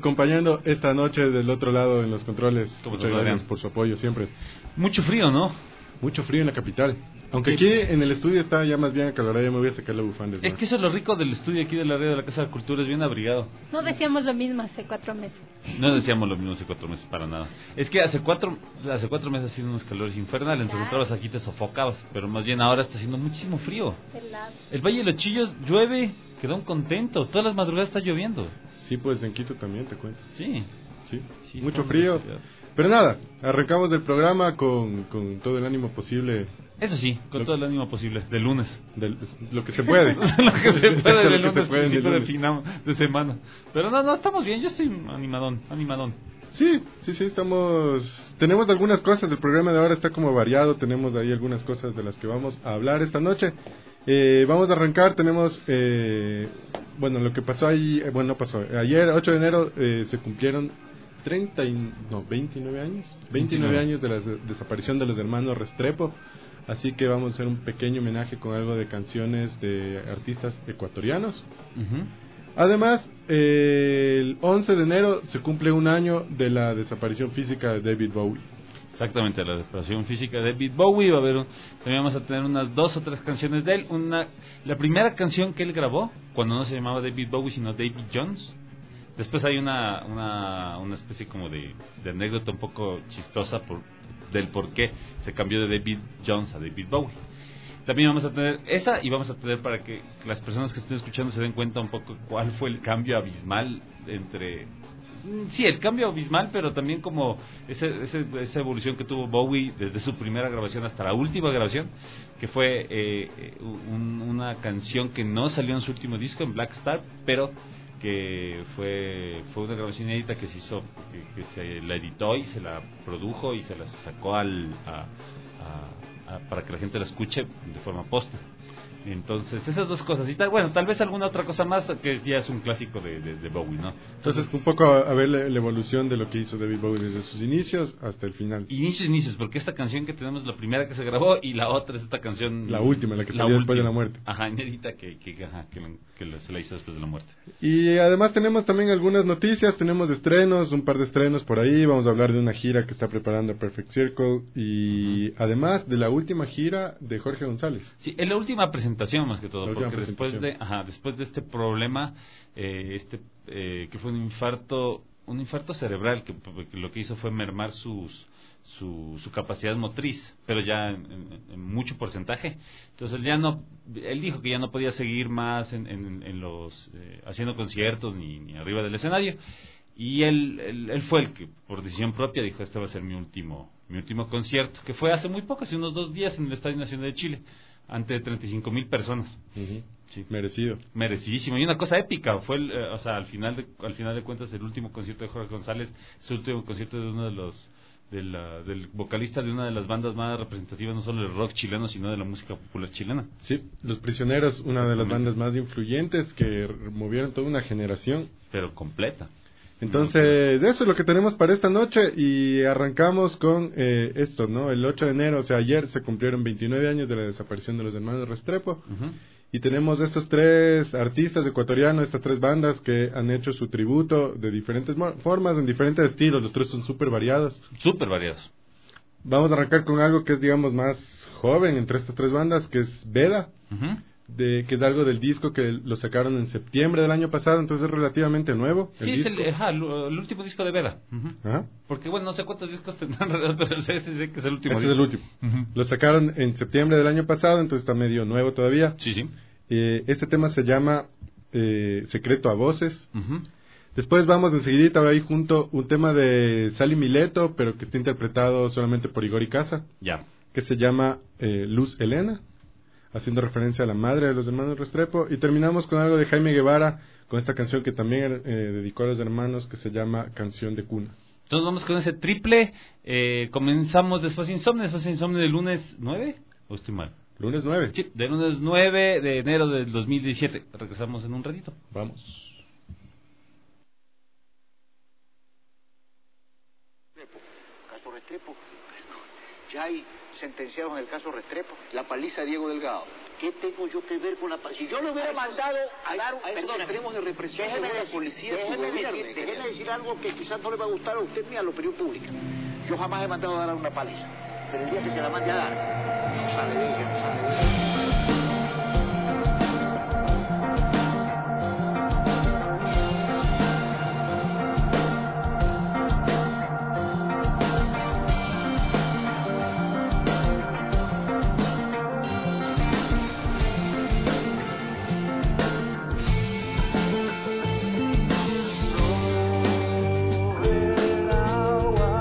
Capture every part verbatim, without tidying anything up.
acompañando esta noche del otro lado en los controles. Muchas gracias por su apoyo siempre. Mucho frío, ¿no? Mucho frío en la capital. Aunque aquí en el estudio está ya más bien acalorado, ya me voy a sacar la bufanda. Es que eso es lo rico del estudio aquí de la red de la Casa de la Cultura, es bien abrigado. No decíamos lo mismo hace cuatro meses. No decíamos lo mismo hace cuatro meses para nada. Es que hace cuatro hace cuatro meses ha sido unos calores infernales, entonces entrabas aquí te sofocabas, pero más bien ahora está haciendo muchísimo frío. Helado. El Valle de los Chillos llueve, quedó un contento, todas las madrugadas está lloviendo. Sí, pues en Quito también te cuento. Sí. Sí, sí mucho frío. Pero nada, arrancamos el programa con, con todo el ánimo posible. Eso sí, con lo, todo el ánimo posible, de lunes. De, lo que se puede. lo que se puede de lunes, puede principio de, de, final, de semana. Pero no, no, estamos bien, yo estoy animadón, animadón. Sí, sí, sí, estamos... Tenemos algunas cosas, el programa de ahora está como variado, tenemos ahí algunas cosas de las que vamos a hablar esta noche. Eh, vamos a arrancar, tenemos... Eh, bueno, lo que pasó ahí, eh, bueno, no pasó, ayer, ocho de enero, eh, se cumplieron... treinta y, no, veintinueve años veintinueve años de la desaparición de los hermanos Restrepo, así que vamos a hacer un pequeño homenaje con algo de canciones de artistas ecuatorianos. Uh-huh. Además, eh, el once de enero se cumple un año de la desaparición física de David Bowie. Exactamente, la desaparición física de David Bowie. Va a haber un, también vamos a tener unas dos o tres canciones de él. Una, la primera canción que él grabó, cuando no se llamaba David Bowie sino David Jones. Después hay una una, una especie como de, de anécdota un poco chistosa por, del por qué se cambió de David Jones a David Bowie. También vamos a tener esa y vamos a tener para que las personas que estén escuchando se den cuenta un poco cuál fue el cambio abismal entre... Sí, el cambio abismal, pero también como ese, ese, esa evolución que tuvo Bowie desde su primera grabación hasta la última grabación, que fue eh, un, una canción que no salió en su último disco, en Black Star, pero... que fue fue una grabación inédita que se hizo, que, que se la editó y se la produjo y se la sacó al a, a, a, para que la gente la escuche de forma póstuma. Entonces, esas dos cosas. Y tal, bueno, tal vez alguna otra cosa más que ya es un clásico de, de, de Bowie, ¿no? Entonces, un poco a, a ver la, la evolución de lo que hizo David Bowie desde sus inicios hasta el final. Inicios, inicios, porque esta canción que tenemos es la primera que se grabó y la otra es esta canción... La última, la que salió después de la muerte. Ajá, inédita que, que, ajá, que, que se la hizo después de la muerte. Y además tenemos también algunas noticias, tenemos estrenos, un par de estrenos por ahí. Vamos a hablar de una gira que está preparando Perfect Circle y uh-huh. además de la última gira de Jorge González. Sí, es la última presentación más que todo, porque después de ajá, después de este problema, eh, este eh, que fue un infarto, un infarto cerebral, que, que lo que hizo fue mermar sus su, su capacidad motriz, pero ya en, en, en mucho porcentaje. Entonces ya no, él dijo que ya no podía seguir más en, en, en los eh, haciendo conciertos ni, ni arriba del escenario. Y él, él, él fue el que, por decisión propia, dijo: este va a ser mi último mi último concierto, que fue hace muy poco, hace unos dos días en el Estadio Nacional de Chile, ante treinta y cinco mil personas. Uh-huh. Sí, merecido. Merecidísimo. Y una cosa épica, fue el, eh, o sea, al final de al final de cuentas el último concierto de Jorge González, su último concierto de uno de los de la, del vocalista de una de las bandas más representativas, no solo del rock chileno, sino de la música popular chilena. Sí, Los Prisioneros, una de las bandas más influyentes que movieron toda una generación. Pero completa. Entonces, de eso es lo que tenemos para esta noche y arrancamos con eh, esto, ¿no? El ocho de enero, o sea, ayer se cumplieron veintinueve años de la desaparición de los hermanos Restrepo. Uh-huh. Y tenemos estos tres artistas ecuatorianos, estas tres bandas que han hecho su tributo de diferentes mo- formas, en diferentes estilos. Los tres son súper variados. Súper variados. Vamos a arrancar con algo que es, digamos, más joven entre estas tres bandas, que es Veda. Uh-huh. De, que es algo del disco que lo sacaron en septiembre del año pasado, entonces es relativamente nuevo. Sí, es el, ajá, el, el último disco de Veda. Uh-huh. Ajá. Porque, bueno, no sé cuántos discos tendrán, pero ese es que es el último. Este disco. Es el último. Uh-huh. Lo sacaron en septiembre del año pasado, entonces está medio nuevo todavía. Sí, sí. Eh, este tema se llama eh, Secreto a Voces. Uh-huh. Después vamos enseguidita ahí junto un tema de Sally Mileto, pero que está interpretado solamente por Igor Icaza. Ya. Que se llama eh, Luz Helena, haciendo referencia a la madre de los hermanos Restrepo. Y terminamos con algo de Jaime Guevara, con esta canción que también eh, dedicó a los hermanos, que se llama Canción de Cuna. Entonces vamos con ese triple. Eh, comenzamos después de Insomnio, después de Insomnio del lunes nueve, ¿o estoy mal? Lunes nueve. Sí, del lunes nueve de enero del dos mil diecisiete. Regresamos en un ratito. Vamos. Caso Restrepo. Ya hay sentenciados en el caso Restrepo. La paliza de Diego Delgado. ¿Qué tengo yo que ver con la paz? Si yo lo hubiera mandado a dar... a esos extremos de represión déjeme de la decir, policía, déjeme, su decir, gobierno, déjeme decir algo que quizás no le va a gustar a usted ni a la opinión pública. Yo jamás he mandado a dar una paliza, pero el día que se la mande a dar, no sale de ella, no sale de ella.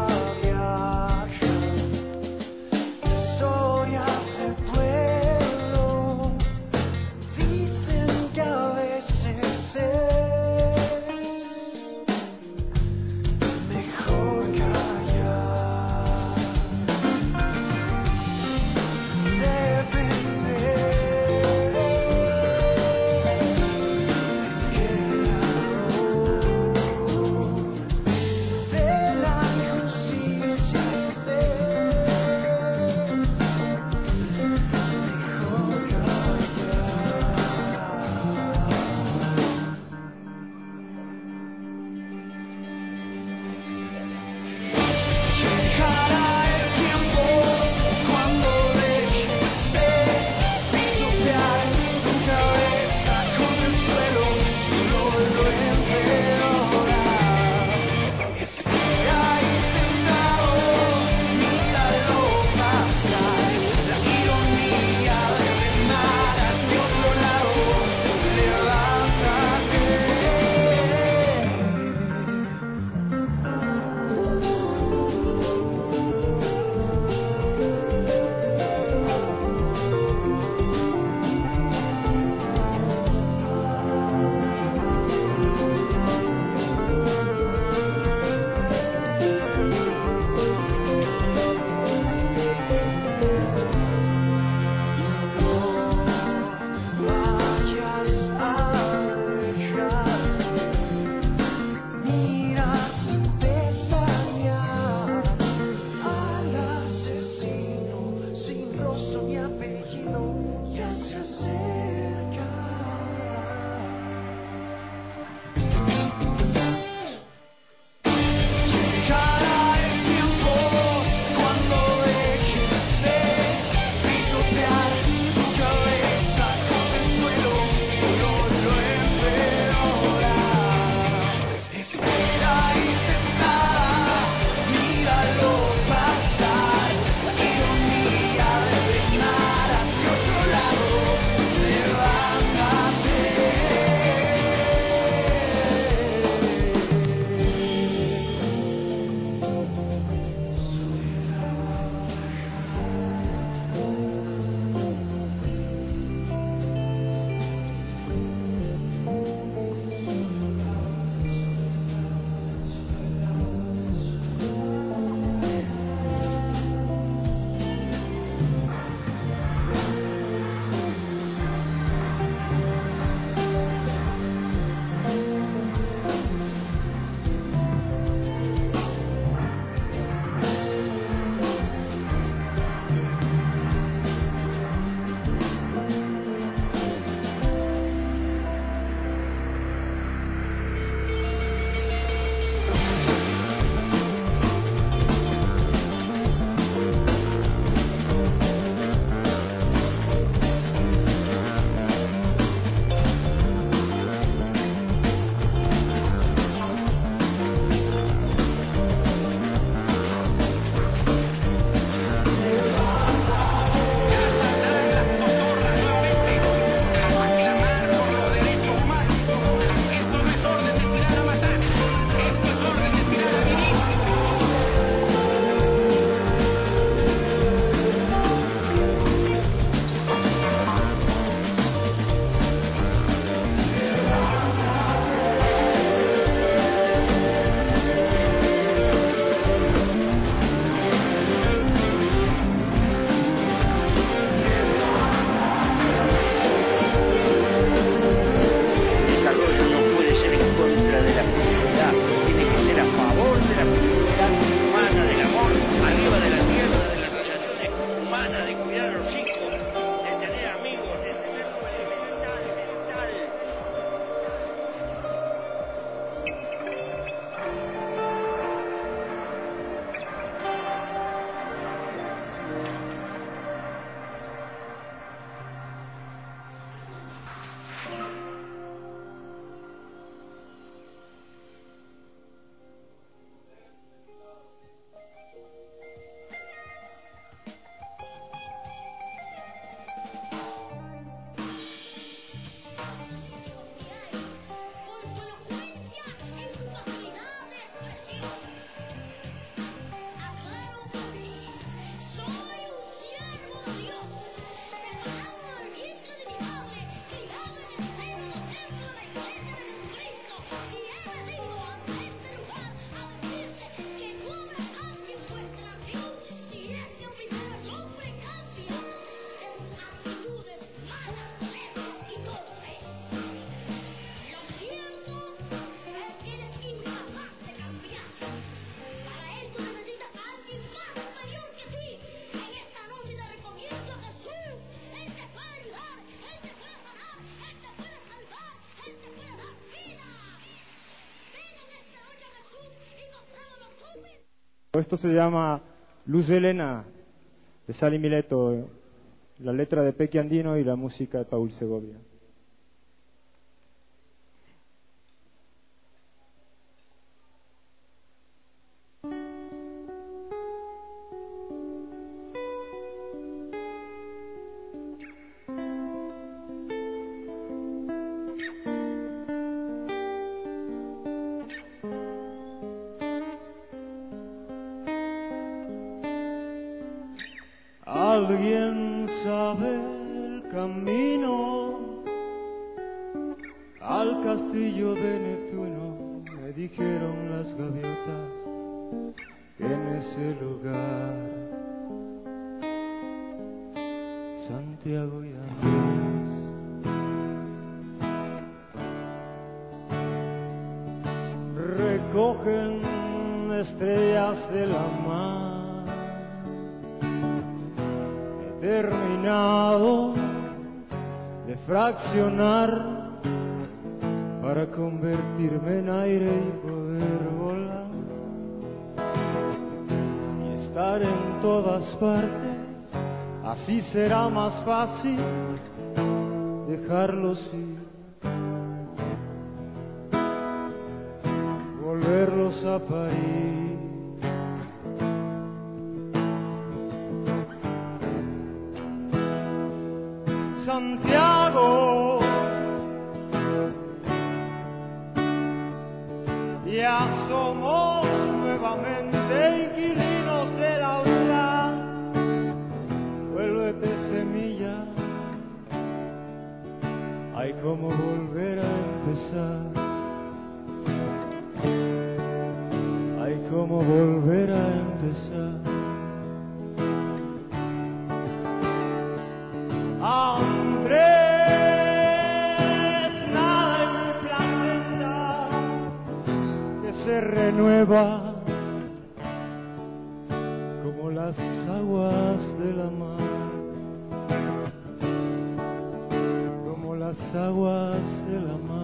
Historia se puede Esto se llama Luz de Helena, de Sally Mileto, la letra de Pequi Andino y la música de Paul Segovia. ¿Alguien sabe el camino al castillo de Neptuno? Me dijeron las gaviotas que en ese lugar Santiago y Andrés recogen estrellas de la mar. Terminado de fraccionar para convertirme en aire y poder volar y estar en todas partes. Así será más fácil dejarlos ir, volverlos a parir. Santiago, ya somos nuevamente inquilinos de la aurora. Vuélvete semilla, hay como volver a empezar, hay como volver a empezar. Andrés, nada en mi planeta que se renueva como las aguas de la mar, como las aguas de la mar.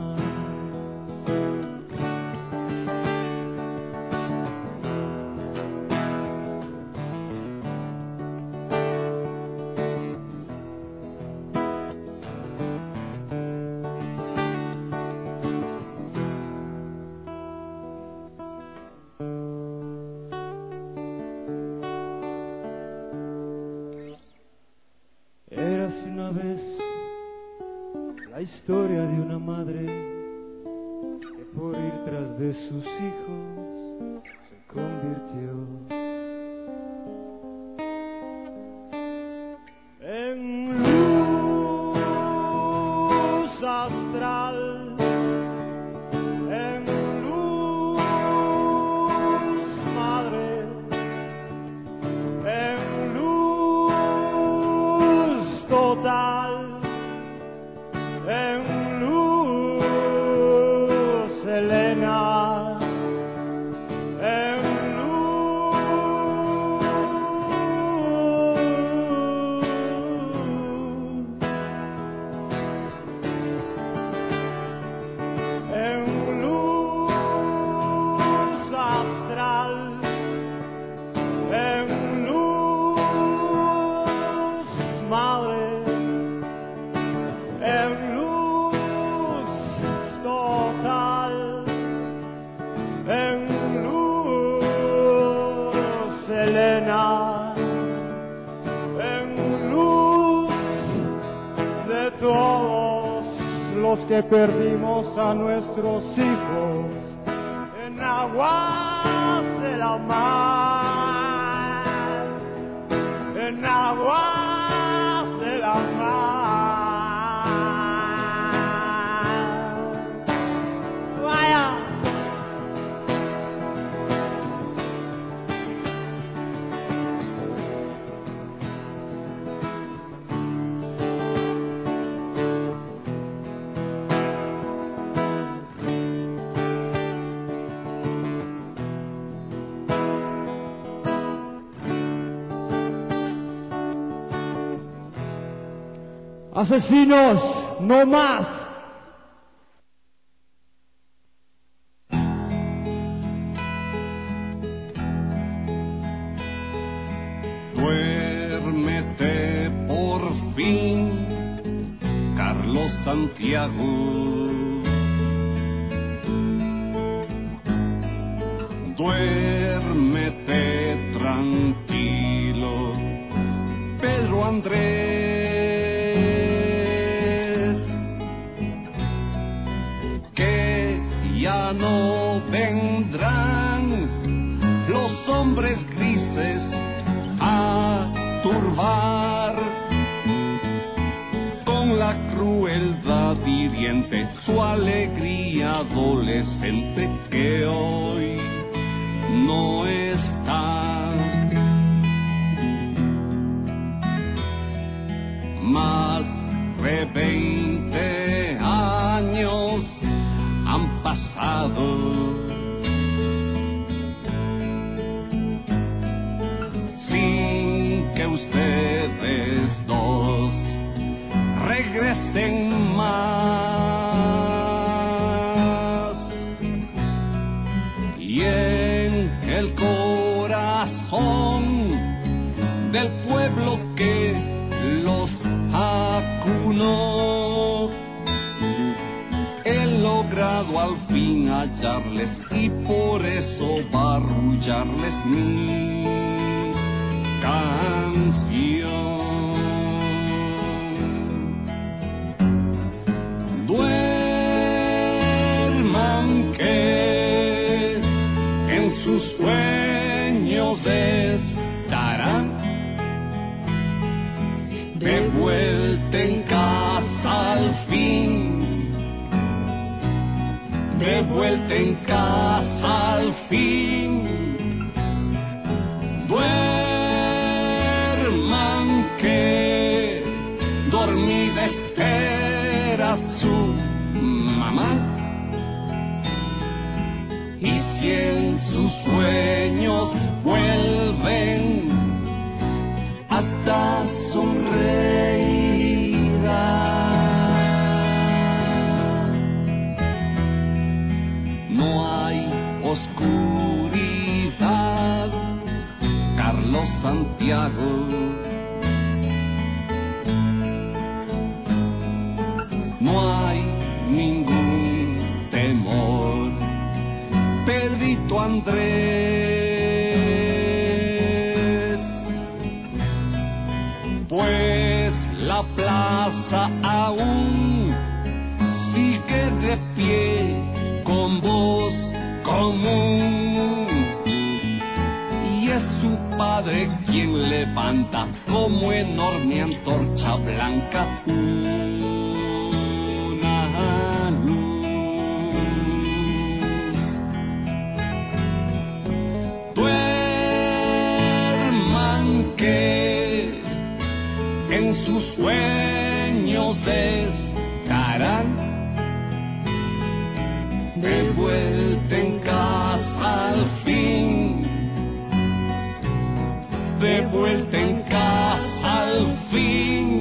La historia de una madre que por ir tras de sus hijos se convirtió en luz astral, en luz madre, en luz total. En luz, Elena, en luz, en luz astral, en luz madre, en en luz, Elena, en luz de todos los que perdimos a nuestros hijos en aguas de la mar, en aguas de la mar. Vaya. Asesinos, no más. Santiago. Duérmete tranquilo, Pedro Andrés, que ya no vendrán los hombres grises a turbar con la crueldad hiriente su alegría adolescente que hoy no está. Más de veinte años han pasado sin que ustedes dos regresen más, y en el corazón del pueblo que los acunó he logrado al fin hallarles, y por eso barrullarles mi canción. Duerman que en sus sueños estarán de vuelta en casa al fin, de vuelta en casa al fin. Duerman que dormida espera su mamá, y si en sus sueños vuelven hasta sonreirá. No hay oscuridad, Carlos Santiago. No hay ningún temor, Pedrito Andrés, pues la plaza aún sigue de pie con voz común, y es su padre quien levanta como enorme antorcha blanca una luz. Duerman que en sus sueños estarán de vuelta en casa al fin, de vuelta en casa al fin.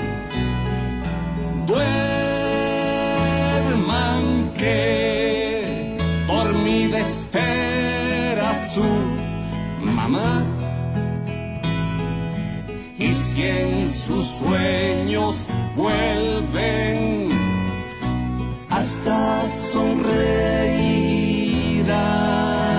Duerman que dormida espera su mamá, y si en sus sueños vuelven hasta sonreirá.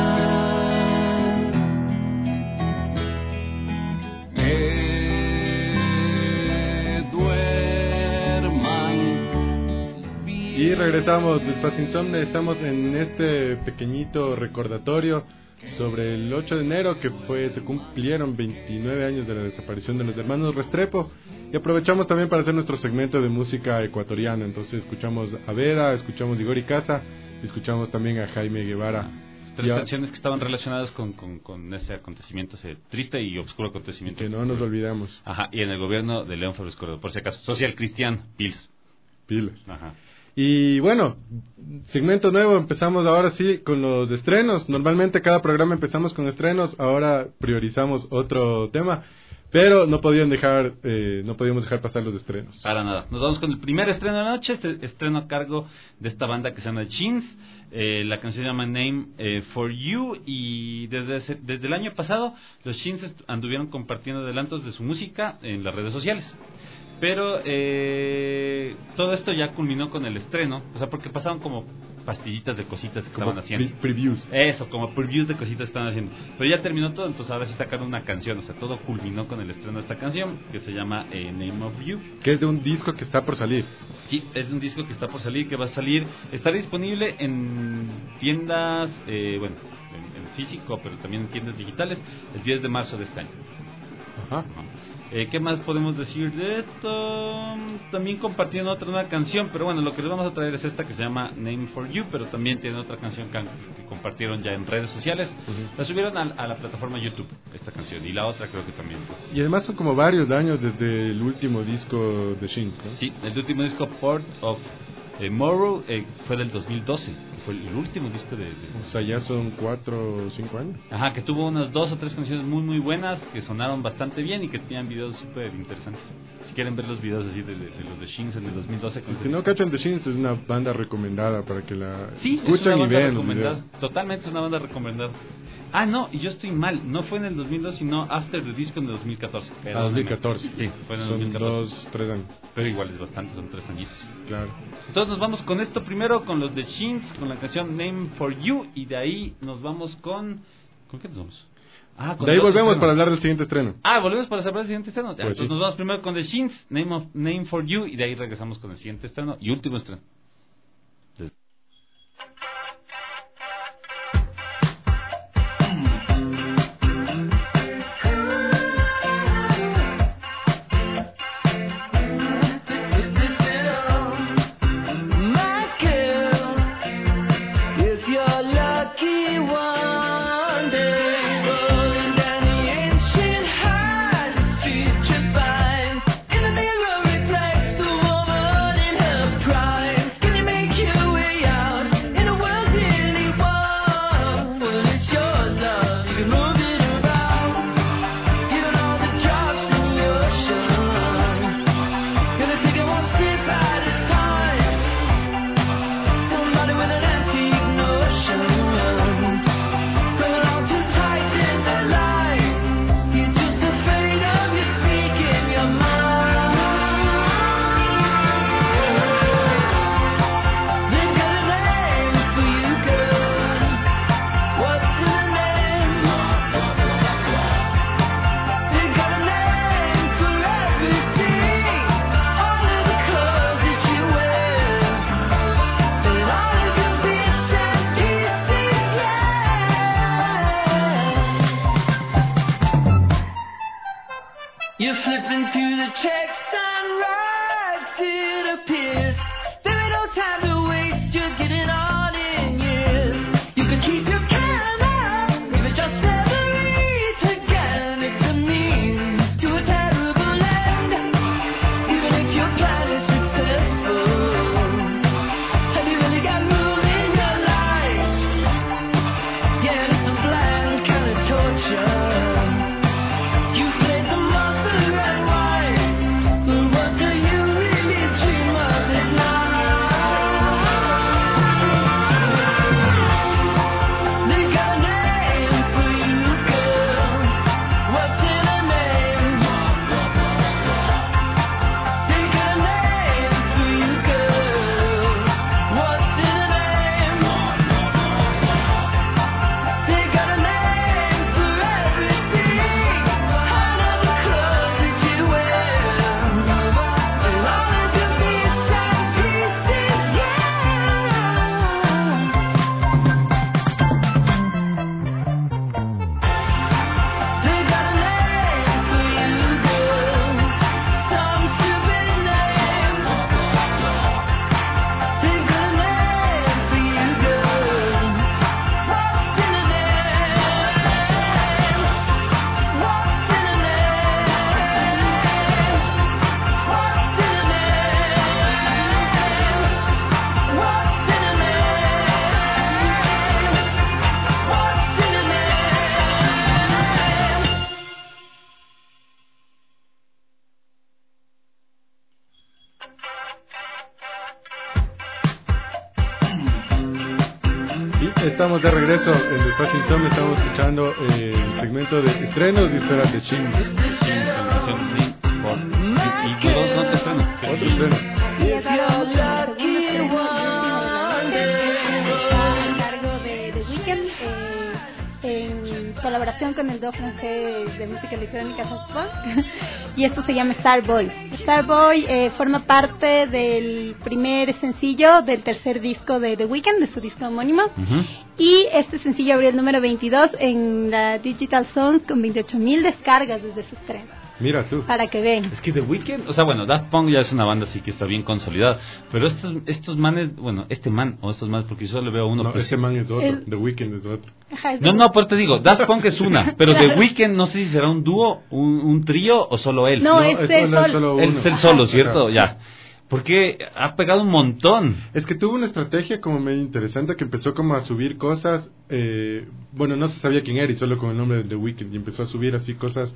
Y regresamos de Espacio Insomne. Estamos en este pequeñito recordatorio sobre el ocho de enero, que fue se cumplieron veintinueve años de la desaparición de los hermanos Restrepo, y aprovechamos también para hacer nuestro segmento de música ecuatoriana. Entonces escuchamos a Vera, escuchamos a Igor Icaza, escuchamos también a Jaime Guevara. Tres Ya, canciones que estaban relacionadas con, con, con ese acontecimiento, ese triste y oscuro acontecimiento. que no nos olvidamos. Ajá, y en el gobierno de León Febres Cordero, por si acaso. Social Cristian Pils. Pilas. Ajá. Y bueno, segmento nuevo, empezamos ahora sí con los estrenos. Normalmente cada programa empezamos con estrenos, ahora priorizamos otro tema, pero no podían dejar, eh, no podíamos dejar pasar los estrenos. Para nada. Nos vamos con el primer estreno de la noche, este estreno a cargo de esta banda que se llama Jeans. Eh, la canción se llama Name eh, for You, y desde, ese, desde el año pasado los Jeans anduvieron compartiendo adelantos de su música en las redes sociales. Pero eh, todo esto ya culminó con el estreno, o sea, porque pasaron como pastillitas de cositas que como estaban haciendo. Pre previews. Eso, como previews de cositas que estaban haciendo. Pero ya terminó todo, entonces ahora sí sacaron una canción, o sea, todo culminó con el estreno de esta canción, que se llama eh, Name of You. Que es de un disco que está por salir. Sí, es un disco que está por salir, que va a salir, está disponible en tiendas, eh, bueno, en, en físico, pero también en tiendas digitales, el diez de marzo de este año. Ajá. Eh, ¿Qué más podemos decir de esto? También compartieron otra nueva canción, pero bueno, lo que les vamos a traer es esta que se llama Name for You, pero también tienen otra canción que, que compartieron ya en redes sociales. Uh-huh. La subieron a, a la plataforma YouTube, esta canción, y la otra creo que también. Pues. Y además son como varios años desde el último disco de Shins, ¿no? Sí, el último disco, Port of eh, Morrow, eh, fue del dos mil doce. Fue el último disco de, de... O sea, ya son cuatro o cinco años. Ajá, que tuvo unas dos o tres canciones muy muy buenas, que sonaron bastante bien y que tenían videos súper interesantes. Si quieren ver los videos así de, de, de los de Shins en el dos mil doce. Si no cachan The Shins, es una banda recomendada para que la sí, escuchen y vean los videos. Totalmente es una banda recomendada. Ah, no, y yo estoy mal, no fue en el dos mil dos, sino After the Disco en el dos mil catorce. Ah, dos mil catorce. Sí, fue en el son dos mil catorce. Dos, tres años. Pero igual es bastante, son tres añitos. Claro. Entonces nos vamos con esto primero, con los de Shins, con la canción Name for You, y de ahí nos vamos con... ¿Con qué nos vamos? Ah, con de ahí volvemos estreno. para hablar del siguiente estreno. Ah, volvemos para hablar del siguiente estreno. Pues Entonces sí. nos vamos primero con The Shins, Name, of, Name for You, y de ahí regresamos con el siguiente estreno y último estreno. You're flipping through the text and rights, it appears. There ain't no time to waste, you're getting on in years. You can keep your can up, if it just never reads again. It's a means to a terrible end, even if your plan is successful. Have you really got room in your life? Yeah, it's a bland kind of torture. Estamos de regreso en el Espacio Insomnio, estamos escuchando eh, el segmento de estrenos y esperas de Shins. Y dos notas Otro estreno. Y es ahora vamos con el segundo estreno a cargo de The Weeknd, eh, en colaboración con el dúo francés de música electrónica Soft Punk. Y esto se llama Starboy. Starboy eh, forma parte del primer sencillo del tercer disco de The Weeknd, de su disco homónimo. Uh-huh. Y este sencillo abrió el número veintidós en la Digital Songs con veintiocho mil descargas desde su estreno. Mira tú. Para que vean. Es que The Weeknd, o sea, bueno, Daft Punk ya es una banda así que está bien consolidada, pero estos estos manes, bueno, este man o estos manes, porque yo solo veo a uno. No, pues, ese man es otro, el... The Weeknd es otro. Ajá, es no, no, pues te digo, Daft Punk es una, pero The Weeknd no sé si será un dúo, un, un trío o solo él. No, no es, es él solo, solo. solo uno. Él es el solo, ¿cierto? Ajá. Ya. Porque ha pegado un montón. Es que tuvo una estrategia como medio interesante que empezó como a subir cosas, eh, bueno, no se sabía quién era y solo con el nombre de The Weeknd, y empezó a subir así cosas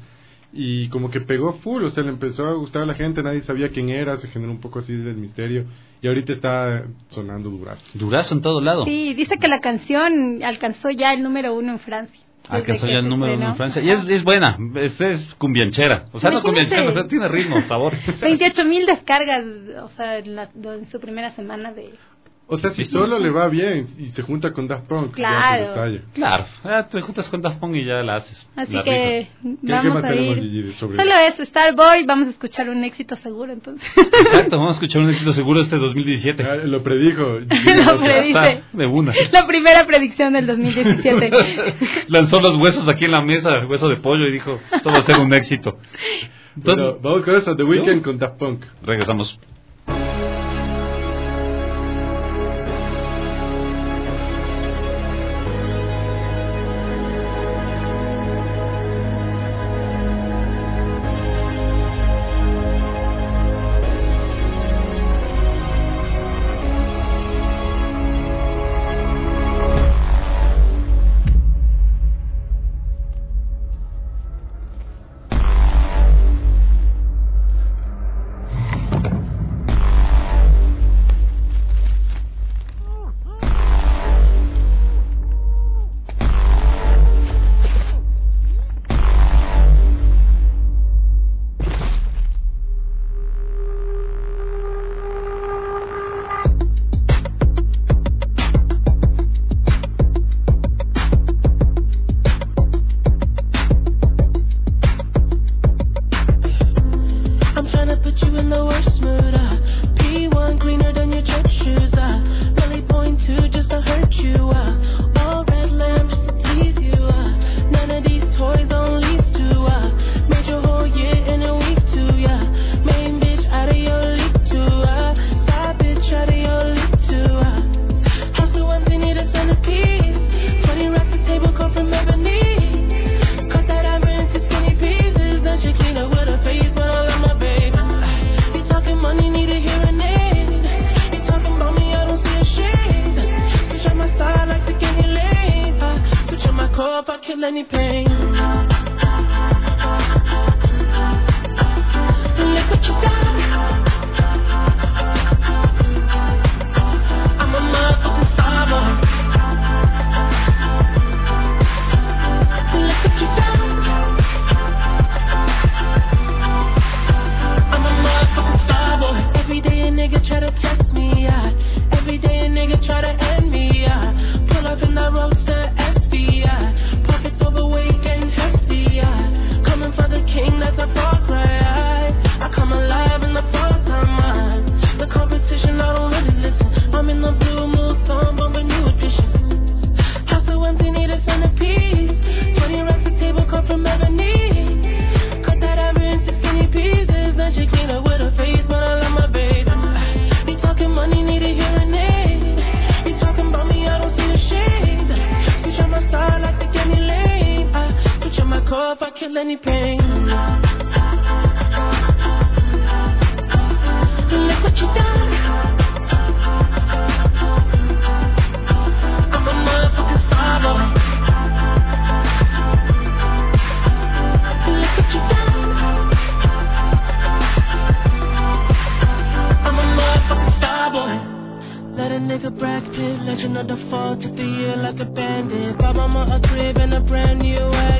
y como que pegó full, o sea, le empezó a gustar a la gente, nadie sabía quién era, se generó un poco así del misterio y ahorita está sonando durazo. Durazo en todo lado. Sí, dice que la canción alcanzó ya el número uno en Francia. Alcanzó ya el número uno en Francia. Y es, es buena, es, es cumbianchera. O sea, Imagínate. no cumbianchera, pero tiene ritmo, sabor. veintiocho mil descargas, o sea, en, la, en su primera semana de... O sea, si solo le va bien y se junta con Daft Punk, claro, ya se estalla. Claro, ya te juntas con Daft Punk y ya la haces. Así la que rifas. vamos ¿Qué, a qué ir. Gigi, sobre Solo es Starboy, vamos a escuchar un éxito seguro entonces. Exacto, vamos a escuchar un éxito seguro este dos mil diecisiete. Ah, lo predijo. Lo predice. De una. La primera predicción del dos mil diecisiete. Lanzó los huesos aquí en la mesa, el hueso de pollo, y dijo, esto va a ser un éxito. Entonces, bueno, vamos con eso, The Weeknd ¿no? con Daft Punk. Regresamos.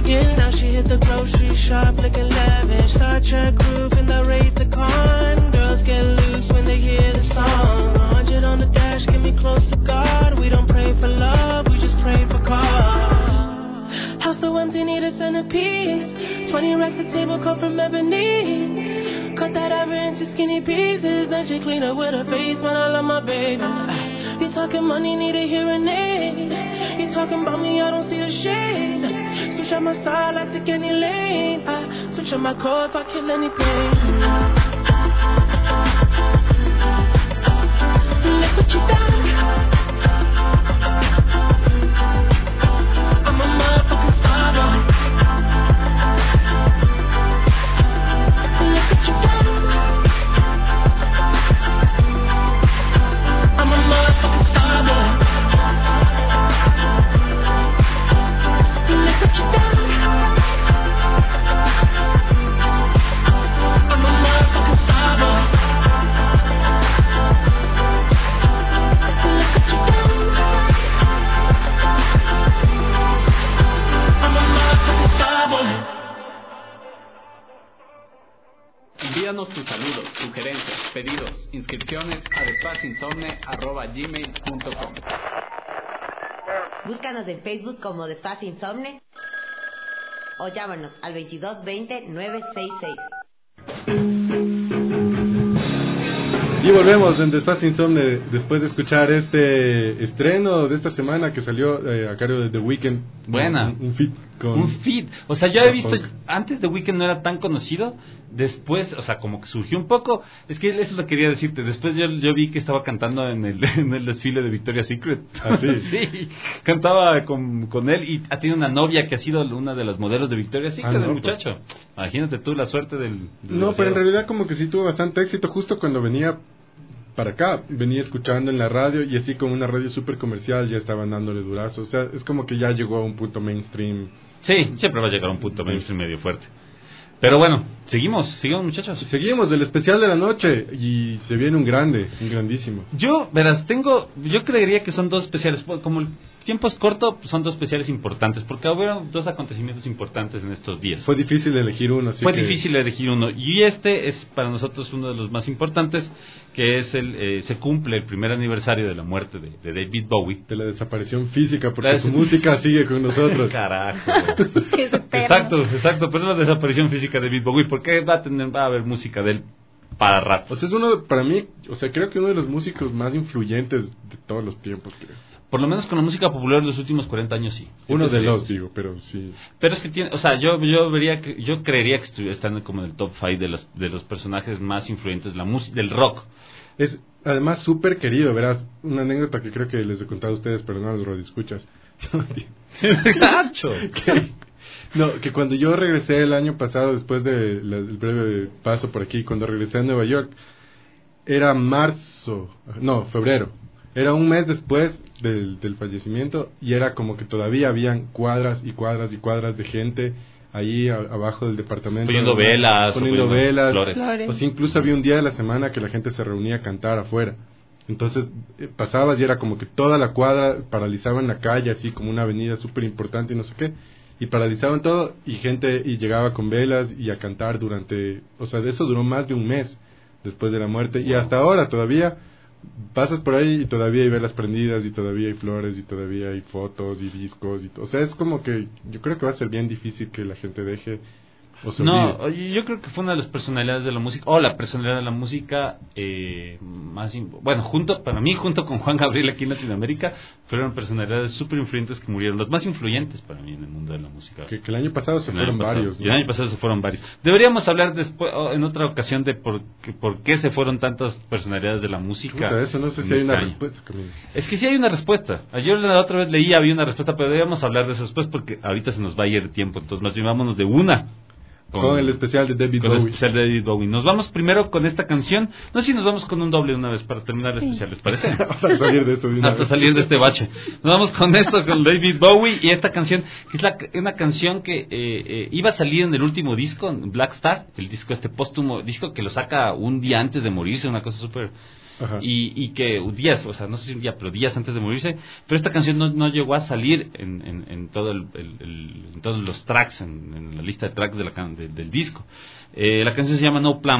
Star Trek roof in the Wraith the Con. Girl, girls get loose when they hear the song. A hundred on the dash, get me close to God. We don't pray for love, we just pray for cause. House so empty, need a centerpiece. Twenty racks a table cut from ebony. Cut that ever into skinny pieces. Then she clean up with her face when I love my baby. You talking money, need a hearing aid. You talking about me, I don't see the shade. Switch up my style, I take any lane. I switch up my core if I kill any pain. Look what you done. I'm a motherfucking star boy. Look what you done. I'm a motherfucking star boy. Look what you done. I'm a motherfucking star boy. Look what you done. I'm a motherfucking star boy. Envíanos tus saludos, sugerencias, pedidos, inscripciones a despachinsomne arroba gmail punto com. Búscanos en Facebook como Despacio Insomne o llámanos al veintidós veinte nueve sesenta y seis. Y volvemos en Despacio Insomne después de escuchar este estreno de esta semana que salió eh, a cargo de The Weeknd. Buena. Un, un feat con... Un feat. O sea, yo he visto, antes The Weeknd no era tan conocido, después, o sea, como que surgió un poco. Es que eso lo quería decirte. Después yo, yo vi que estaba cantando en el, en el desfile de Victoria's Secret. ¿Ah, sí? Sí, cantaba con, con él y ha tenido una novia que ha sido una de las modelos de Victoria's Secret, Ah, no, el muchacho. Pues. Imagínate tú la suerte del... del no, pero en deseo. realidad como que sí tuvo bastante éxito justo cuando venía para acá, venía escuchando en la radio y así como una radio súper comercial ya estaban dándole durazo, o sea, es como que ya llegó a un punto mainstream. Sí, siempre va a llegar a un punto mainstream medio fuerte. Pero bueno, seguimos, seguimos muchachos. Seguimos del especial de la noche y se viene un grande, un grandísimo. Yo, verás, tengo, yo creería que son dos especiales, como el tiempo es corto, son dos especiales importantes, porque hubo dos acontecimientos importantes en estos días. Fue difícil elegir uno, así Fue que... difícil elegir uno, y este es para nosotros uno de los más importantes, que es el, eh, se cumple el primer aniversario de la muerte de, de David Bowie. De la desaparición física, porque La su des... música sigue con nosotros. Carajo. Exacto, exacto, pero es la desaparición física de David Bowie, porque va a tener, va a haber música de él para rato. O sea, es uno, para mí, o sea, creo que uno de los músicos más influyentes de todos los tiempos, creo. Por lo menos con la música popular de los últimos cuarenta años, sí. Uno de sí. los, digo, pero sí. Pero es que tiene, o sea, yo yo vería que, yo creería que estuviera estando como en el top cinco de los de los personajes más influyentes de la música del rock. Es además súper querido, verás, una anécdota que creo que les he contado a ustedes, pero no a los radioescuchas. ¡Gacho! que, no, que cuando yo regresé el año pasado, después del de breve paso por aquí, cuando regresé a Nueva York, era marzo, no, febrero. Era un mes después del, del fallecimiento y era como que todavía habían cuadras y cuadras y cuadras de gente ahí a, abajo del departamento. Poniendo velas. Poniendo, poniendo velas. Flores. Flores. O sea, incluso había un día de la semana que la gente se reunía a cantar afuera. Entonces eh, pasabas y era como que toda la cuadra paralizaban la calle, así como una avenida súper importante y no sé qué. Y paralizaban todo y gente y llegaba con velas y a cantar durante... O sea, de eso duró más de un mes después de la muerte. Y hasta ahora todavía... Pasas por ahí y todavía hay velas prendidas y todavía hay flores y todavía hay fotos y discos y todo. O sea, es como que yo creo que va a ser bien difícil que la gente deje o se No, olvide. yo creo que fue una de las personalidades de la música, o la personalidad de la música eh, más, in, bueno, junto para mí, junto con Juan Gabriel aquí en Latinoamérica, fueron personalidades súper influyentes que murieron, los más influyentes para mí en el mundo de la música. Que, que el año pasado se el fueron pasado, varios, ¿no? Y el año pasado se fueron varios. Deberíamos hablar después, en otra ocasión de por, que, por qué se fueron tantas personalidades de la música. Puta, eso no sé si hay una respuesta, Camilo. Es que sí hay una respuesta. Yo la otra vez leí, había una respuesta, pero deberíamos hablar de eso después porque ahorita se nos va a ir el tiempo. Entonces, más bien vámonos de una. Con, con el especial de David con Bowie. el especial de David Bowie. Nos vamos primero con esta canción. No sé si nos vamos con un doble de una vez para terminar el especial, ¿les parece? Para salir de esto de una Hasta vez. salir de este bache. Nos vamos con esto, con David Bowie y esta canción, que es la, una canción que eh, eh, iba a salir en el último disco, Black Star, el disco este póstumo, disco que lo saca un día antes de morirse, una cosa súper... Y, y que días, o sea, no sé si un día, pero días antes de morirse, pero esta canción no, no llegó a salir en, en, en todo el, el, el, en todos los tracks, en, en la lista de tracks de la, de, del disco. Eh, la canción se llama No Plan.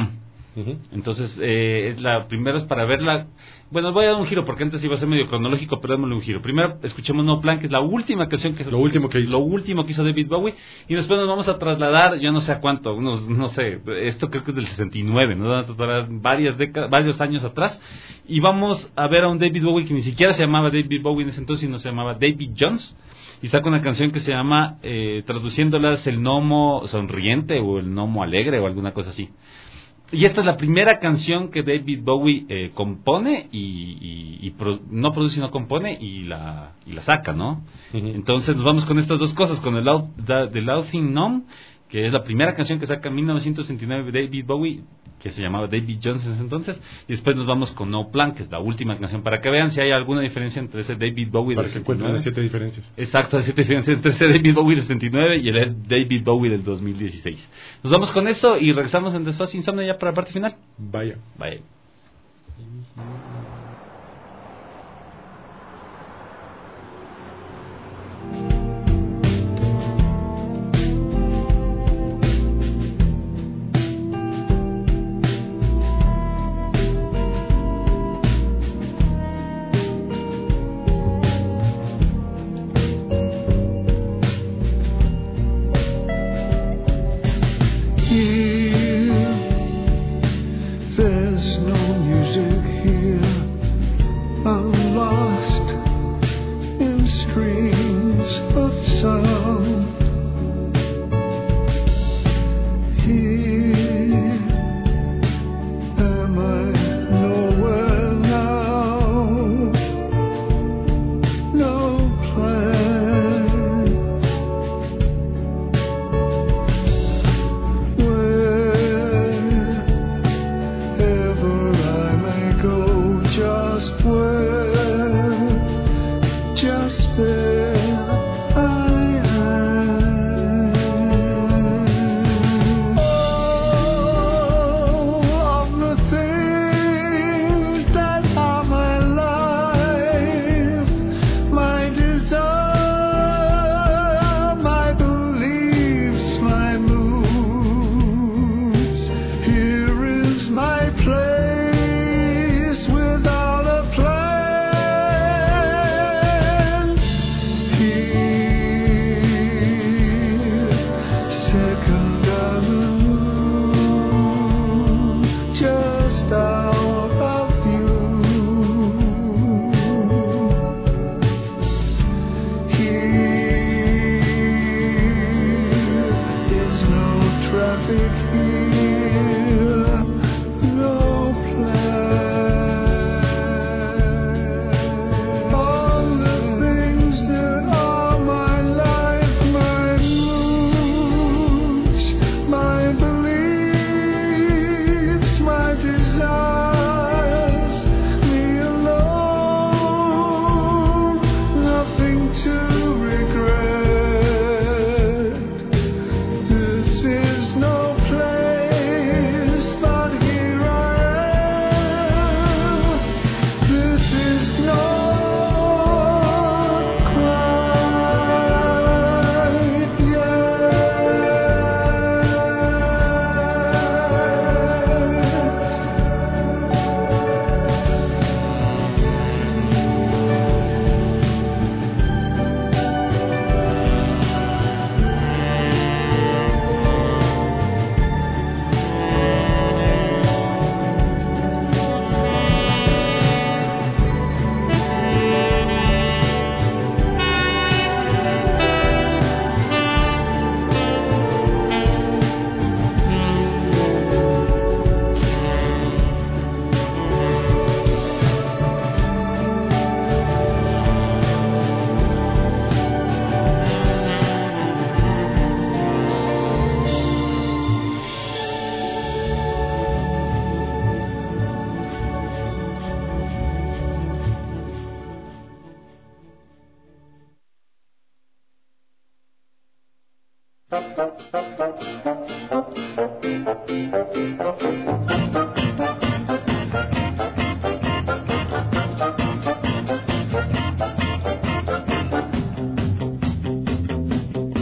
Uh-huh. Entonces, eh, es la primero es para verla. Bueno, voy a dar un giro porque antes iba a ser medio cronológico, pero démosle un giro. Primero escuchemos No Plan, que es la última canción que lo último que hizo. Lo último que hizo David Bowie, y después nos vamos a trasladar, yo no sé a cuánto, unos, no sé, esto creo que es del sesenta y nueve, nos van a trasladar varias décadas, varios años atrás, y vamos a ver a un David Bowie que ni siquiera se llamaba David Bowie en ese entonces, sino se llamaba David Jones, y saca una canción que se llama, eh, traduciéndolas, El Gnomo Sonriente o El Gnomo Alegre o alguna cosa así. Y esta es la primera canción que David Bowie eh, compone y, y, y pro, no produce, sino compone y la y la saca, ¿no? Uh-huh. Entonces nos vamos con estas dos cosas, con el Loud, the, the Laughing Gnome, que es la primera canción que saca en mil novecientos sesenta y nueve David Bowie, que se llamaba David Jones en ese entonces, y después nos vamos con No Plan, que es la última canción, para que vean si hay alguna diferencia entre ese David Bowie para del que encuentren las siete diferencias. Exacto, las siete diferencias entre ese David Bowie del sesenta y nueve y el David Bowie del dos mil dieciséis. Nos vamos con eso y regresamos en Desfase Insomne ya para la parte final. Vaya. Vaya.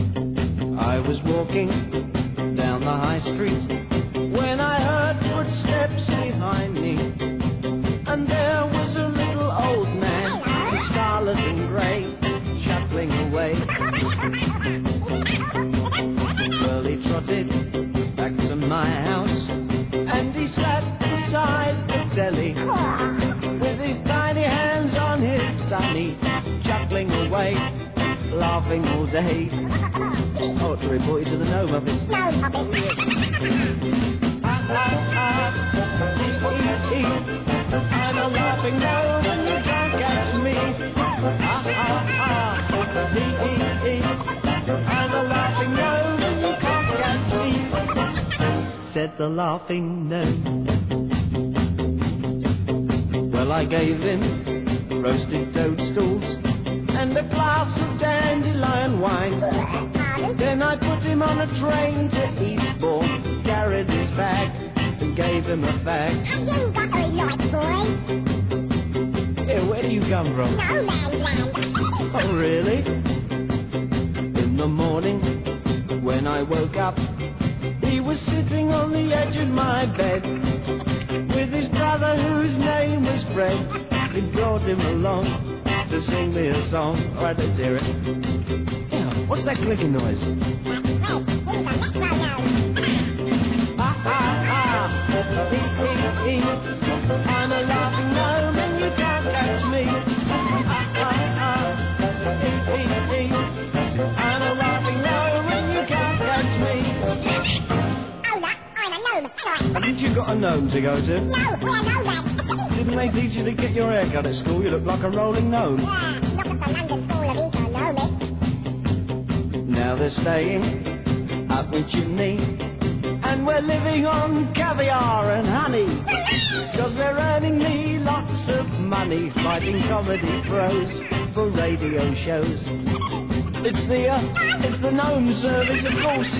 I was walking down the high street when I heard footsteps steps behind me, and there was a little old man, in scarlet and grey, shuffling away. Well, he trotted back to my house, and he sat beside the telly, with his tiny hands on his tummy, chuckling away, laughing all day. Oh, to report you to the gnome office. Gnome office. Ah, ah, ah, ee, ee, ee. I'm a laughing gnome and you can't catch me. Ah, ah, ah, ee, ee, ee. I'm a laughing gnome and you can't catch me, said the laughing gnome. Well, I gave him roasted toadstools and a glass of dandelion wine. Then I put him on a train to Eastbourne, carried his bag and gave him a fag. Have you got a light, boy? Hey, where do you come from? No man's land. Oh, really? In the morning, when I woke up, he was sitting on the edge of my bed, with his brother whose name was Fred. He brought him along to sing me a song. All right, let's hear it. Yeah, what's that clicking noise? Ah, ah, ah, ee, ee, ee. I'm a laughing gnome and you can't catch me. Ah, ah, ah, ee, ee, ee. I'm a laughing gnome and you can't catch me. Oh, that, I'm a gnome. Haven't you got a gnome to go to? No, yeah, no, that. Didn't they teach you to get your hair cut at school? You look like a rolling gnome. Yeah, look at the London School of Eco Gnoming. Now they're staying up with chimney, and we're living on caviar and honey, cause they're earning me lots of money fighting comedy pros for radio shows. It's the, uh, it's the gnome service, of course.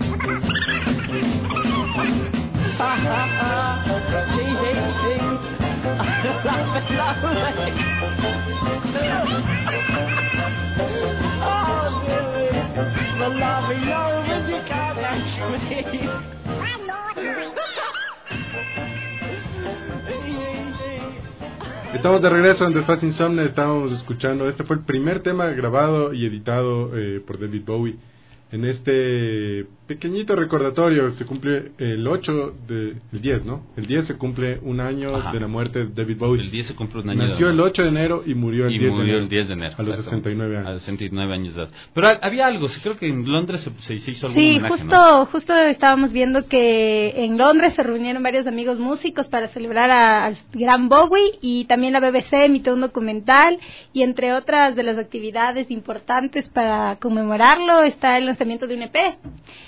Ha ha ha, tee hee hee, laughing lovely. Oh dear, the laughing gnome and you can't catch me. Estamos de regreso en Desfase Insomne. Estábamos escuchando, este fue el primer tema grabado y editado eh, por David Bowie. En este pequeñito recordatorio se cumple el ocho de, el diez, ¿no? El diez se cumple un año Ajá. de la muerte de David Bowie. El diez se cumple un año. Nació de el ocho de enero y murió el, y diez, murió de enero, el diez de enero. A los sesenta y nueve años. A los sesenta y nueve años de edad. Pero había algo, creo que en Londres se, se, se hizo algún Sí, homenaje, justo, ¿no? justo estábamos viendo que en Londres se reunieron varios amigos músicos para celebrar a- al gran Bowie, y también la B B C emitió un documental, y entre otras de las actividades importantes para conmemorarlo está el lanzamiento de un E P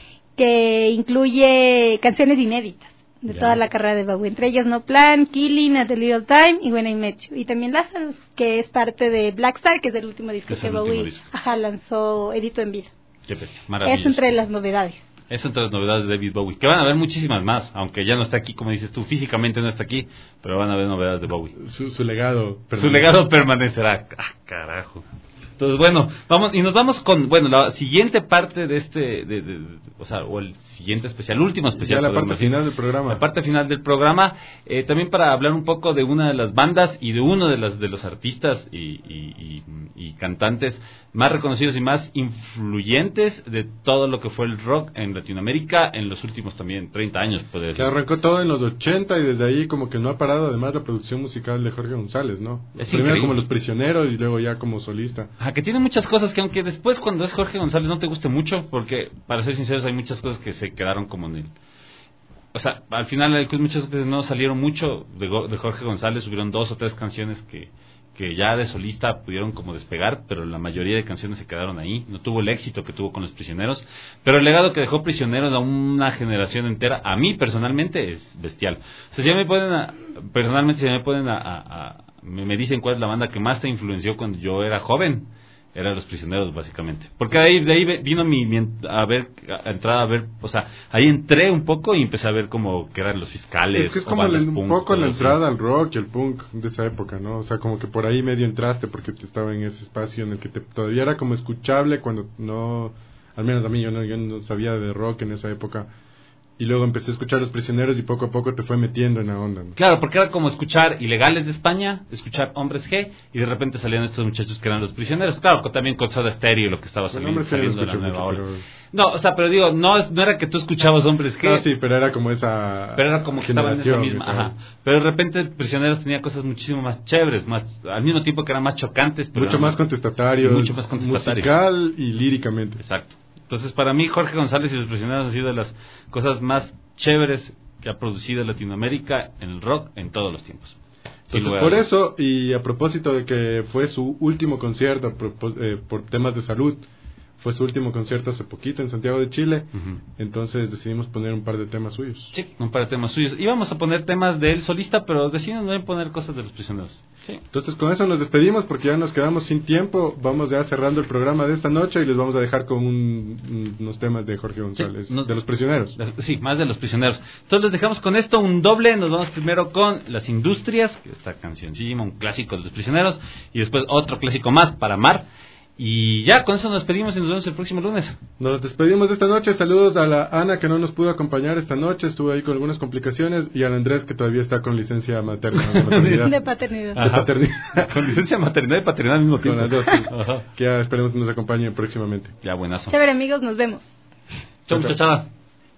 que incluye canciones inéditas de Ya. toda la carrera de Bowie, entre ellas No Plan, Killing, At a Little Time y When I Met You, y también Lazarus, que es parte de Black Star, que es el último disco Es que el último Bowie disco. ajá, lanzó, editó en vida. Qué pez, Es maravilloso. entre las novedades. Es entre las novedades de David Bowie, que van a haber muchísimas más, aunque ya no está aquí, como dices tú, físicamente no está aquí, pero van a haber novedades de Bowie. Su, su legado. Su legado permanecerá. Ah, carajo. Entonces, bueno, vamos y nos vamos con, bueno, la siguiente parte de este, de, de, de, o sea, o el siguiente especial, último especial. Ya la podemos parte decir. final del programa. La parte final del programa, eh, también para hablar un poco de una de las bandas y de uno de, las, de los artistas y, y, y, y cantantes más reconocidos y más influyentes de todo lo que fue el rock en Latinoamérica en los últimos también treinta años, puede Que arrancó todo en los ochenta y desde ahí como que no ha parado, además la producción musical de Jorge González, ¿no? Es Primero increíble. como Los Prisioneros y luego ya como solista. Ajá, que tiene muchas cosas que aunque después cuando es Jorge González no te guste mucho, porque para ser sinceros hay muchas cosas que se quedaron como en el... O sea, al final hay muchas veces no salieron mucho de, Go- de Jorge González, hubieron dos o tres canciones que, que ya de solista pudieron como despegar, pero la mayoría de canciones se quedaron ahí, no tuvo el éxito que tuvo con Los Prisioneros, pero el legado que dejó Prisioneros a una generación entera, a mí personalmente es bestial. O sea, si ya me pueden, a- personalmente si ya me pueden, a, a- a- me, me dicen cuál es la banda que más te influenció cuando yo era joven, eran Los Prisioneros básicamente, porque de ahí, de ahí vino mi, mi en- a ver, a entrar a ver, o sea, ahí entré un poco y empecé a ver como que eran Los Fiscales, Es que es o como bandas la- un punk, poco la cosas así. entrada al rock y al punk de esa época, ¿no? O sea, como que por ahí medio entraste porque te estaba en ese espacio en el que te, todavía era como escuchable cuando no, al menos a mí, yo no, yo no sabía de rock en esa época. y luego empecé a escuchar Los Prisioneros y poco a poco te fue metiendo en la onda, ¿no? Claro, porque era como escuchar Ilegales de España, escuchar Hombres G, y de repente salían estos muchachos que eran Los Prisioneros. Claro, también con Soda Stereo, lo que estaba saliendo, saliendo de la nueva ola. Pero... No, o sea, pero digo, no, no era que tú escuchabas Hombres G. No, sí, pero era como esa... Pero era como que estaban en esa misma, ajá. Pero de repente Prisioneros tenía cosas muchísimo más chéveres, más al mismo tiempo que eran más chocantes. Pero mucho más contestatarios, mucho más contestatarios. Musical y líricamente. Exacto. Entonces, para mí, Jorge González y Los Prisioneros han sido de las cosas más chéveres que ha producido Latinoamérica en el rock en todos los tiempos. Entonces, por eso, y a propósito de que fue su último concierto eh, por temas de salud, fue su último concierto hace poquito en Santiago de Chile, uh-huh. Entonces decidimos poner un par de temas suyos. Sí, un par de temas suyos. Íbamos a poner temas de él solista, pero decidimos no poner cosas de Los Prisioneros. Sí. Entonces con eso nos despedimos porque ya nos quedamos sin tiempo. Vamos ya cerrando el programa de esta noche y les vamos a dejar con un, unos temas de Jorge González, sí, nos, de Los Prisioneros. Sí, más de Los Prisioneros. Entonces les dejamos con esto un doble. Nos vamos primero con Las Industrias, que esta cancioncísima, un clásico de Los Prisioneros, y después otro clásico más para Amar. Y ya, con eso nos despedimos y nos vemos el próximo lunes. Nos despedimos de esta noche. Saludos a la Ana, que no nos pudo acompañar esta noche. Estuvo ahí con algunas complicaciones. Y al Andrés, que todavía está con licencia materna. De paternidad. De paternidad. De paternidad. Con licencia maternidad y paternidad al mismo tiempo. Con las dos, sí. Ajá. Que ya esperemos que nos acompañen próximamente. Ya, buenazo. Chévere, amigos, nos vemos. Chau, muchachada.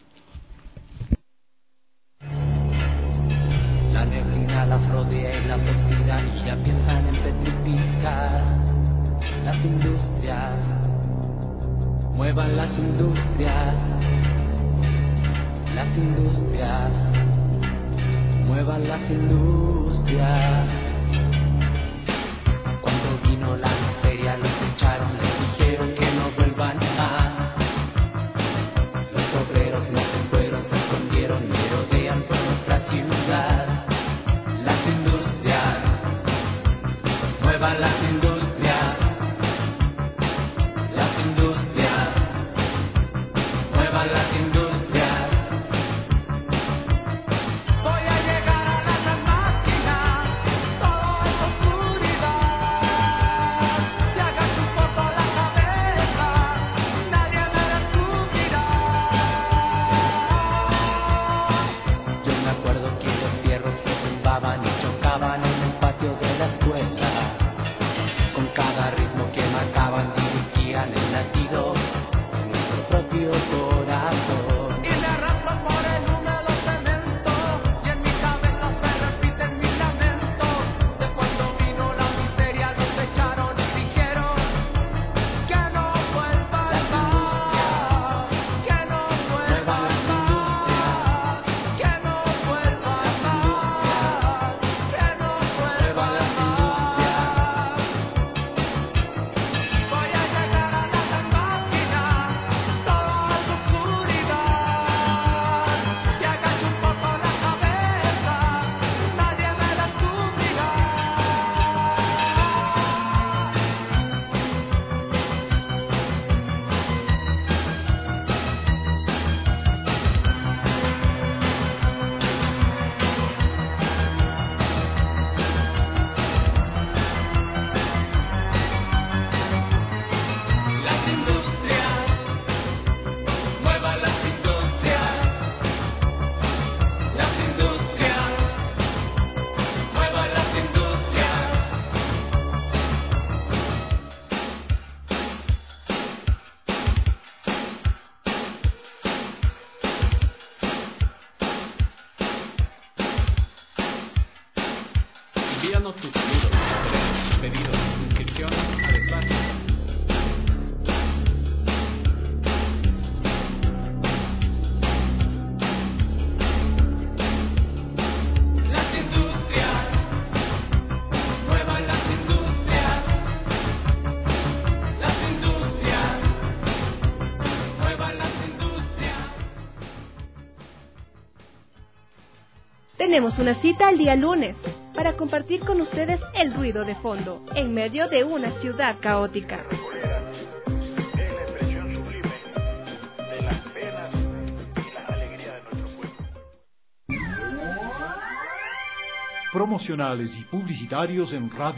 La neblina las rodea y las oxida y ya piensan en petrificar las industrias. Muevan las industrias, las industrias, muevan las industrias. Cuando vino la miseria los echaron, les dijeron que no vuelvan más. Los obreros no se fueron, se escondieron, merodean por nuestra ciudad. Las industrias, muevan las industrias. Envíanos tus saludos, pedidos, inscripciones a Despacio. Las industrias, muevan las industrias. Las industrias, muevan las industrias. Tenemos una cita el día lunes para compartir con ustedes el ruido de fondo en medio de una ciudad caótica. Promocionales y publicitarios en Radio